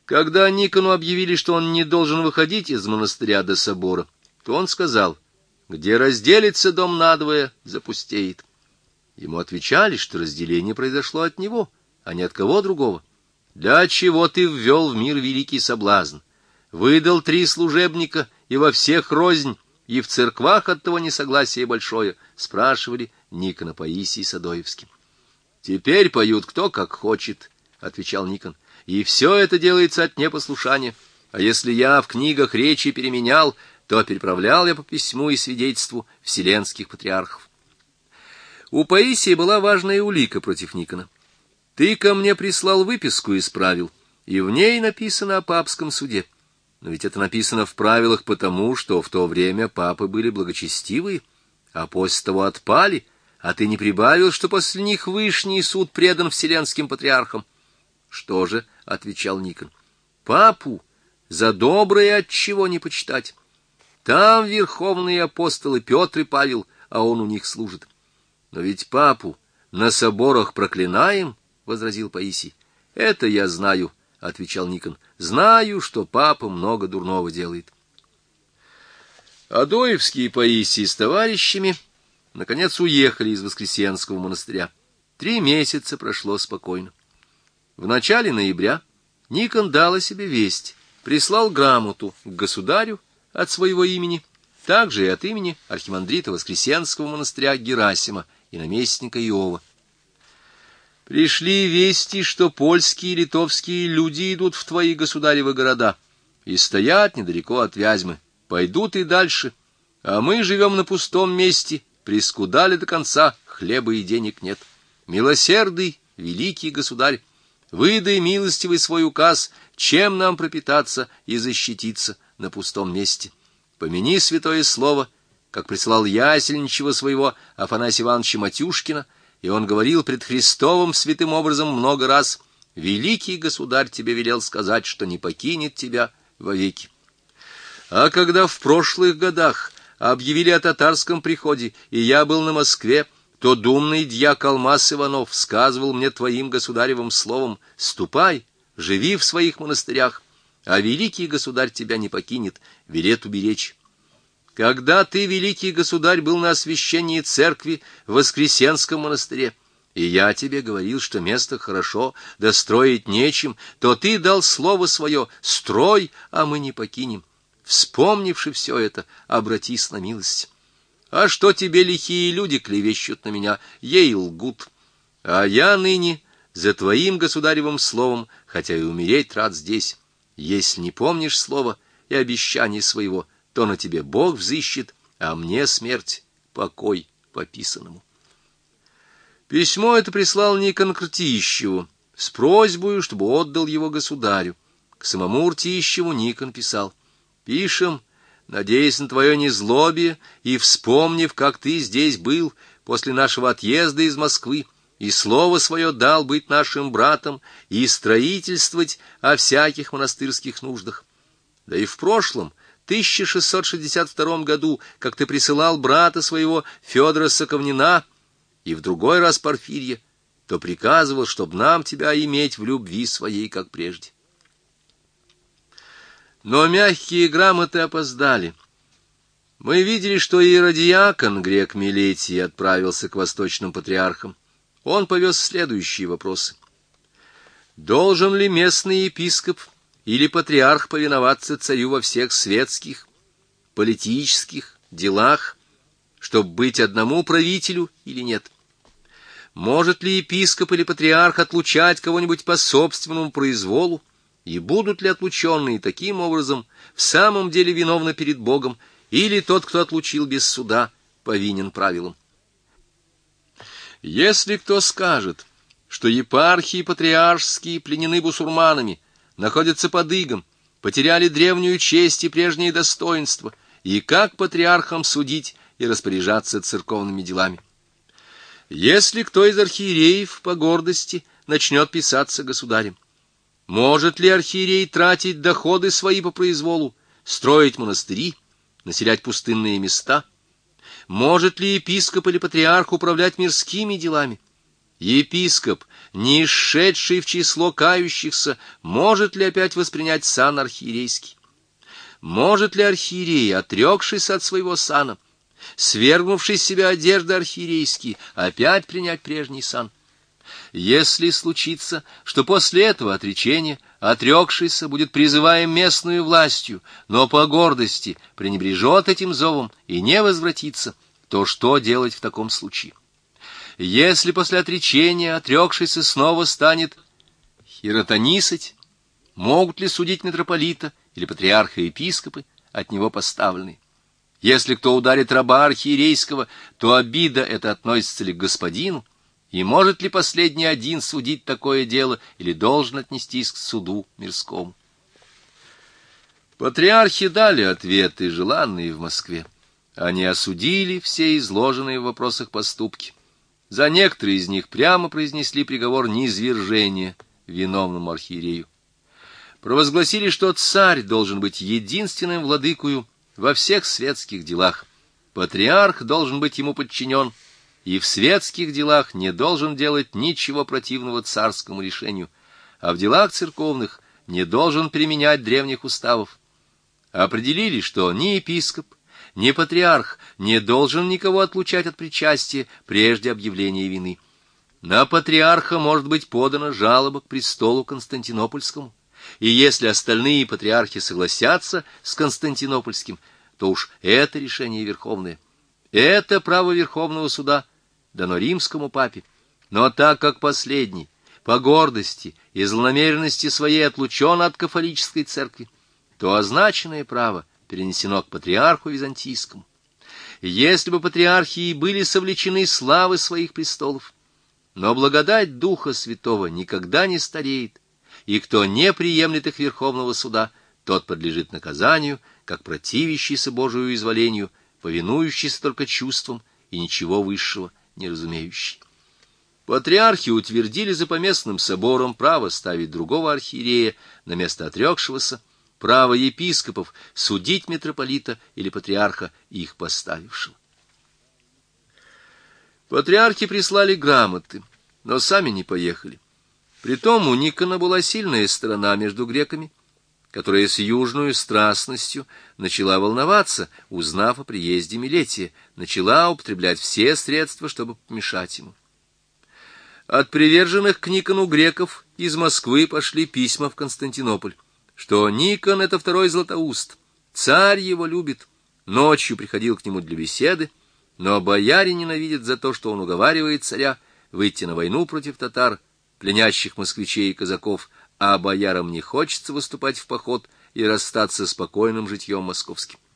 Когда Никону объявили, что он не должен выходить из монастыря до собора, то он сказал: где разделится дом надвое, запустеет. Ему отвечали, что разделение произошло от него, а не от кого другого. Для чего ты ввел в мир великий соблазн? Выдал 3 служебника, и во всех рознь, и в церквах от того несогласие большое, спрашивали Никона Паисий Садоевский. Теперь поют кто как хочет, отвечал Никон, и все это делается от непослушания. А если я в книгах речи переменял, то переправлял я по письму и свидетельству вселенских патриархов. У Паисия была важная улика против Никона. Ты ко мне прислал выписку из правил, и в ней написано о папском суде. Но ведь это написано в правилах потому, что в то время папы были благочестивые, а после того отпали, а ты не прибавил, что после них Вышний суд предан вселенским патриархам. Что же, — отвечал Никон, — папу за доброе от чего не почитать? Там верховные апостолы Петр и Павел, а он у них служит. Но ведь папу на соборах проклинаем, — возразил Паисий. — Это я знаю, — отвечал Никон. — Знаю, что папа много дурного делает. Адоевский Паисий с товарищами наконец уехали из Воскресенского монастыря. 3 месяца прошло спокойно. В начале ноября Никон дал о себе весть, прислал грамоту к государю от своего имени, также и от имени архимандрита Воскресенского монастыря Герасима и наместника Иова. Пришли вести, что польские и литовские люди идут в твои государевы города и стоят недалеко от Вязьмы. Пойдут и дальше, а мы живем на пустом месте, прискудали до конца, хлеба и денег нет. Милосердный, великий государь, выдай милостивый свой указ, чем нам пропитаться и защититься на пустом месте. Помяни святое слово, как прислал ясельничего своего Афанасия Ивановича Матюшкина, и он говорил пред Христовым святым образом много раз: великий государь тебе велел сказать, что не покинет тебя вовеки. А когда в прошлых годах объявили о татарском приходе, и я был на Москве, то думный дьяк Алмаз Иванов сказывал мне твоим государевым словом: ступай, живи в своих монастырях, а великий государь тебя не покинет, велет уберечь. Когда ты, великий государь, был на освящении церкви в Воскресенском монастыре, и я тебе говорил, что место хорошо, да строить нечем, то ты дал слово свое: строй, а мы не покинем. Вспомнивши все это, обратись на милость. А что тебе лихие люди клевещут на меня, ей лгут. А я ныне за твоим государевым словом, хотя и умереть рад здесь. Если не помнишь слова и обещания своего, то на тебе Бог взыщет, а мне смерть, покой по писанному. Письмо это прислал Никон к Ртищеву с просьбой, чтобы отдал его государю. К самому Ртищеву Никон писал: пишем, надеясь на твое незлобие, и вспомнив, как ты здесь был после нашего отъезда из Москвы, и слово свое дал быть нашим братом и строительствовать о всяких монастырских нуждах. Да и в прошлом, 1662 году, как ты присылал брата своего Федора Соковнина, и в другой раз Порфирья, то приказывал, чтоб нам тебя иметь в любви своей, как прежде. Но мягкие грамоты опоздали. Мы видели, что иеродиакон грек Милетий отправился к восточным патриархам. Он повез следующие вопросы. Должен ли местный епископ или патриарх повиноваться царю во всех светских, политических делах, чтобы быть одному правителю или нет? Может ли епископ или патриарх отлучать кого-нибудь по собственному произволу? И будут ли отлученные таким образом в самом деле виновны перед Богом, или тот, кто отлучил без суда, повинен правилам? Если кто скажет, что епархии патриаршские пленены бусурманами, находятся под игом, потеряли древнюю честь и прежние достоинства, и как патриархам судить и распоряжаться церковными делами? Если кто из архиереев по гордости начнет писаться государем, может ли архиерей тратить доходы свои по произволу, строить монастыри, населять пустынные места? Может ли епископ или патриарх управлять мирскими делами? Епископ, не исшедший в число кающихся, может ли опять воспринять сан архиерейский? Может ли архиерей, отрекшийся от своего сана, свергнувший с себя одежды архиерейские, опять принять прежний сан? Если случится, что после этого отречения отрекшийся будет призываем местную властью, но по гордости пренебрежет этим зовом и не возвратится, то что делать в таком случае? Если после отречения отрекшийся снова станет хиротонисать, могут ли судить митрополита или патриарха-епископы, от него поставленные? Если кто ударит раба архиерейского, то обида эта относится ли к господину, и может ли последний один судить такое дело, или должен отнестись к суду мирскому? Патриархи дали ответы, желанные в Москве. Они осудили все изложенные в вопросах поступки. За некоторые из них прямо произнесли приговор низвержения виновному архиерею. Провозгласили, что царь должен быть единственным владыкою во всех светских делах. Патриарх должен быть ему подчинен, и в светских делах не должен делать ничего противного царскому решению, а в делах церковных не должен применять древних уставов. Определили, что ни епископ, ни патриарх не должен никого отлучать от причастия прежде объявления вины. На патриарха может быть подана жалоба к престолу Константинопольскому, и если остальные патриархи согласятся с Константинопольским, то уж это решение верховное. Это право Верховного суда дано римскому папе, но так как последний по гордости и злонамеренности своей отлучен от кафолической церкви, то означенное право перенесено к патриарху византийскому. Если бы патриархи и были совлечены славы своих престолов, но благодать Духа Святого никогда не стареет, и кто не приемлет их Верховного суда, тот подлежит наказанию, как противящийся Божию изволению, повинующийся только чувствам и ничего высшего не разумеющий. Патриархи утвердили за поместным собором право ставить другого архиерея на место отрекшегося, право епископов судить митрополита или патриарха, их поставившего. Патриархи прислали грамоты, но сами не поехали. Притом у Никона была сильная сторона между греками, которая с южной страстностью начала волноваться, узнав о приезде Милетия, начала употреблять все средства, чтобы помешать ему. От приверженных к Никону греков из Москвы пошли письма в Константинополь, что Никон — это второй Златоуст, царь его любит, ночью приходил к нему для беседы, но бояре ненавидят за то, что он уговаривает царя выйти на войну против татар, пленящих москвичей и казаков, а боярам не хочется выступать в поход и расстаться с спокойным житьем московским.